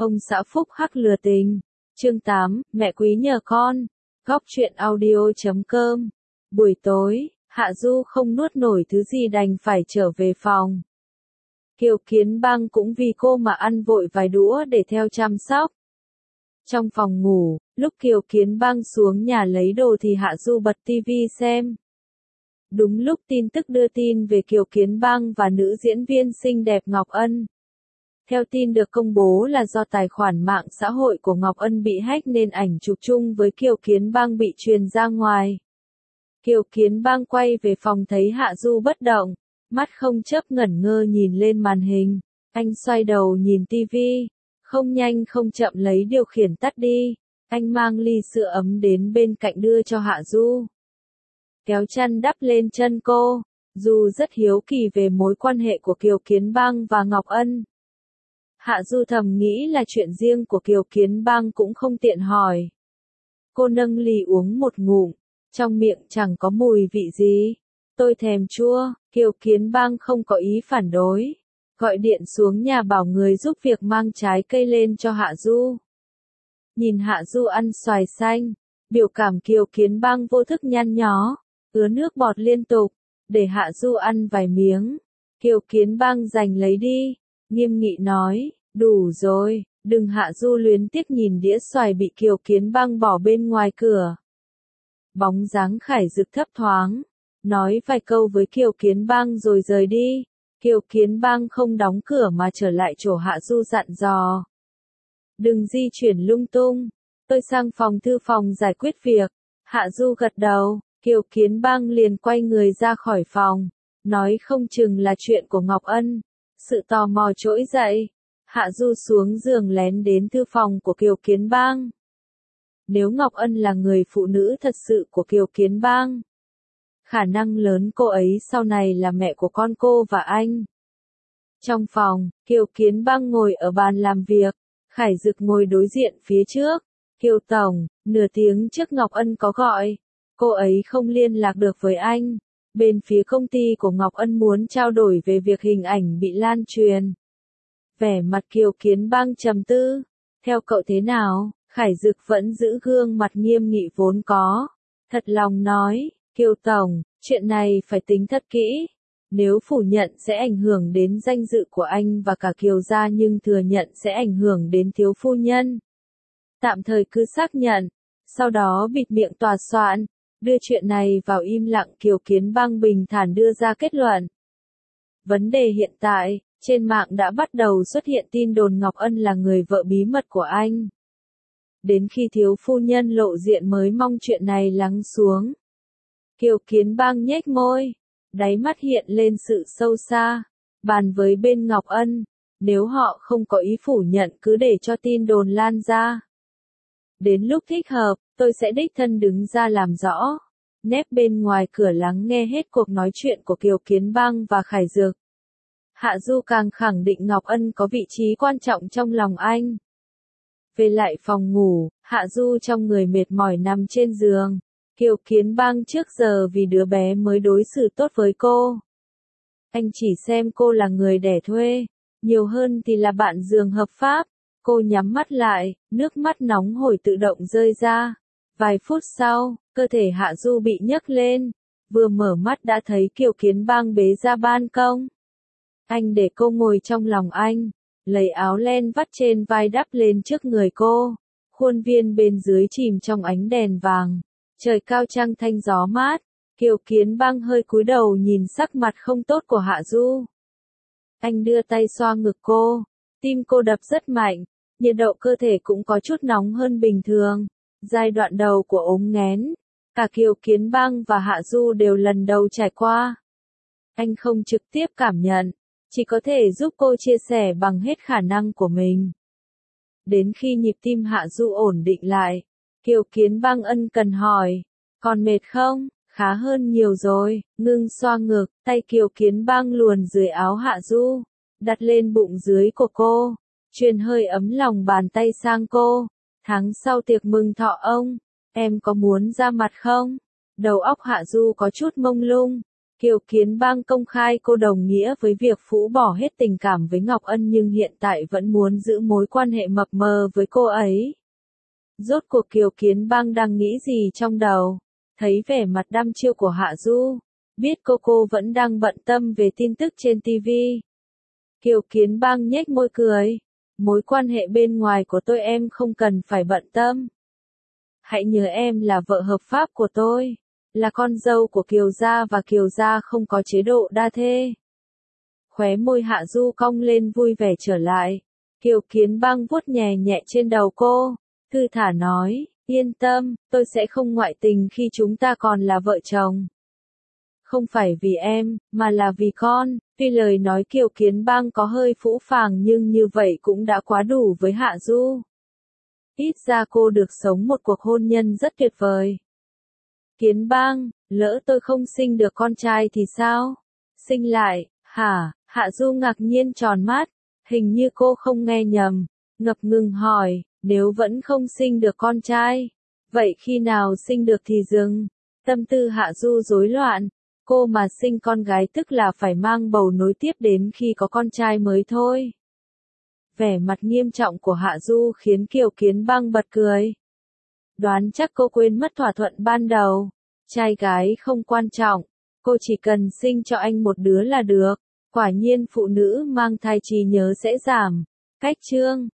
Ông xã phúc hắc lừa tình. Chương 8, mẹ quý nhờ con. Góc truyện audio.com. Buổi tối, Hạ Du không nuốt nổi thứ gì đành phải trở về phòng. Kiều Kiến Bang cũng vì cô mà ăn vội vài đũa để theo chăm sóc. Trong phòng ngủ, lúc Kiều Kiến Bang xuống nhà lấy đồ thì Hạ Du bật tivi xem. Đúng lúc tin tức đưa tin về Kiều Kiến Bang và nữ diễn viên xinh đẹp Ngọc Ân. Theo tin được công bố là do tài khoản mạng xã hội của Ngọc Ân bị hack nên ảnh chụp chung với Kiều Kiến Bang bị truyền ra ngoài. Kiều Kiến Bang quay về phòng thấy Hạ Du bất động, mắt không chớp ngẩn ngơ nhìn lên màn hình. Anh xoay đầu nhìn tivi, không nhanh không chậm lấy điều khiển tắt đi. Anh mang ly sữa ấm đến bên cạnh đưa cho Hạ Du. Kéo chăn đắp lên chân cô, Du rất hiếu kỳ về mối quan hệ của Kiều Kiến Bang và Ngọc Ân. Hạ Du thầm nghĩ là chuyện riêng của Kiều Kiến Bang cũng không tiện hỏi. Cô nâng ly uống một ngụm, trong miệng chẳng có mùi vị gì. Tôi thèm chua. Kiều Kiến Bang không có ý phản đối. Gọi điện xuống nhà bảo người giúp việc mang trái cây lên cho Hạ Du. Nhìn Hạ Du ăn xoài xanh, biểu cảm Kiều Kiến Bang vô thức nhăn nhó, ứa nước bọt liên tục, để Hạ Du ăn vài miếng. Kiều Kiến Bang giành lấy đi, nghiêm nghị nói, đủ rồi, đừng. Hạ Du luyến tiếc nhìn đĩa xoài bị Kiều Kiến Bang bỏ bên ngoài cửa. Bóng dáng Khải Dực thấp thoáng, nói vài câu với Kiều Kiến Bang rồi rời đi. Kiều Kiến Bang không đóng cửa mà trở lại chỗ Hạ Du dặn dò. Đừng di chuyển lung tung, tôi sang phòng thư phòng giải quyết việc. Hạ Du gật đầu, Kiều Kiến Bang liền quay người ra khỏi phòng, nói không chừng là chuyện của Ngọc Ân. Sự tò mò trỗi dậy, Hạ Du xuống giường lén đến thư phòng của Kiều Kiến Bang. Nếu Ngọc Ân là người phụ nữ thật sự của Kiều Kiến Bang, khả năng lớn cô ấy sau này là mẹ của con cô và anh. Trong phòng, Kiều Kiến Bang ngồi ở bàn làm việc, Khải Dực ngồi đối diện phía trước. Kiều Tổng, nửa tiếng trước Ngọc Ân có gọi, cô ấy không liên lạc được với anh. Bên phía công ty của Ngọc Ân muốn trao đổi về việc hình ảnh bị lan truyền. Vẻ mặt Kiều Kiến Bang trầm tư. Theo cậu thế nào? Khải Dực vẫn giữ gương mặt nghiêm nghị vốn có. Thật lòng nói, Kiều Tổng, chuyện này phải tính thật kỹ. Nếu phủ nhận sẽ ảnh hưởng đến danh dự của anh và cả Kiều gia, nhưng thừa nhận sẽ ảnh hưởng đến thiếu phu nhân. Tạm thời cứ xác nhận, sau đó bịt miệng tòa soạn, đưa chuyện này vào im lặng. Kiều Kiến Bang bình thản đưa ra kết luận. Vấn đề hiện tại, trên mạng đã bắt đầu xuất hiện tin đồn Ngọc Ân là người vợ bí mật của anh. Đến khi thiếu phu nhân lộ diện mới mong chuyện này lắng xuống. Kiều Kiến Bang nhếch môi, đáy mắt hiện lên sự sâu xa, bàn với bên Ngọc Ân, nếu họ không có ý phủ nhận cứ để cho tin đồn lan ra. Đến lúc thích hợp, tôi sẽ đích thân đứng ra làm rõ. Nép bên ngoài cửa lắng nghe hết cuộc nói chuyện của Kiều Kiến Bang và Khải Dực. Hạ Du càng khẳng định Ngọc Ân có vị trí quan trọng trong lòng anh. Về lại phòng ngủ, Hạ Du trong người mệt mỏi nằm trên giường. Kiều Kiến Bang trước giờ vì đứa bé mới đối xử tốt với cô. Anh chỉ xem cô là người đẻ thuê, nhiều hơn thì là bạn giường hợp pháp. Cô nhắm mắt lại, nước mắt nóng hổi tự động rơi ra. Vài phút sau, cơ thể Hạ Du bị nhấc lên. Vừa mở mắt đã thấy Kiều Kiến Bang bế ra ban công. Anh để cô ngồi trong lòng anh, lấy áo len vắt trên vai đắp lên trước người cô. Khuôn viên bên dưới chìm trong ánh đèn vàng. Trời cao trăng thanh gió mát. Kiều Kiến Bang hơi cúi đầu nhìn sắc mặt không tốt của Hạ Du. Anh đưa tay xoa ngực cô. Tim cô đập rất mạnh. Nhiệt độ cơ thể cũng có chút nóng hơn bình thường. Giai đoạn đầu của ốm nghén, cả Kiều Kiến Bang và Hạ Du đều lần đầu trải qua. Anh không trực tiếp cảm nhận, chỉ có thể giúp cô chia sẻ bằng hết khả năng của mình. Đến khi nhịp tim Hạ Du ổn định lại, Kiều Kiến Bang ân cần hỏi, còn mệt không? Khá hơn nhiều rồi. Ngưng xoa ngực, tay Kiều Kiến Bang luồn dưới áo Hạ Du, đặt lên bụng dưới của cô, truyền hơi ấm lòng bàn tay sang cô. Tháng sau tiệc mừng thọ ông, em có muốn ra mặt không? Đầu óc Hạ Du có chút mông lung. Kiều Kiến Bang công khai cô đồng nghĩa với việc phũ bỏ hết tình cảm với Ngọc Ân nhưng hiện tại vẫn muốn giữ mối quan hệ mập mờ với cô ấy. Rốt cuộc Kiều Kiến Bang đang nghĩ gì trong đầu? Thấy vẻ mặt đăm chiêu của Hạ Du, biết cô vẫn đang bận tâm về tin tức trên TV. Kiều Kiến Bang nhếch môi cười. Mối quan hệ bên ngoài của tôi em không cần phải bận tâm. Hãy nhớ em là vợ hợp pháp của tôi, là con dâu của Kiều gia và Kiều gia không có chế độ đa thê. Khóe môi Hạ Du cong lên vui vẻ trở lại. Kiều Kiến Bang vuốt nhẹ nhẹ trên đầu cô, thư thả nói, yên tâm, tôi sẽ không ngoại tình khi chúng ta còn là vợ chồng. Không phải vì em, mà là vì con. Tuy lời nói Kiều Kiến Bang có hơi phũ phàng nhưng như vậy cũng đã quá đủ với Hạ Du. Ít ra cô được sống một cuộc hôn nhân rất tuyệt vời. Kiến Bang, lỡ tôi không sinh được con trai thì sao? Sinh lại, hả? Hạ Du ngạc nhiên tròn mắt, hình như cô không nghe nhầm, ngập ngừng hỏi, nếu vẫn không sinh được con trai, vậy khi nào sinh được thì dừng? Tâm tư Hạ Du rối loạn, cô mà sinh con gái tức là phải mang bầu nối tiếp đến khi có con trai mới thôi. Vẻ mặt nghiêm trọng của Hạ Du khiến Kiều Kiến Bang bật cười. Đoán chắc cô quên mất thỏa thuận ban đầu. Trai gái không quan trọng, cô chỉ cần sinh cho anh một đứa là được. Quả nhiên phụ nữ mang thai trí nhớ sẽ giảm. Cách chương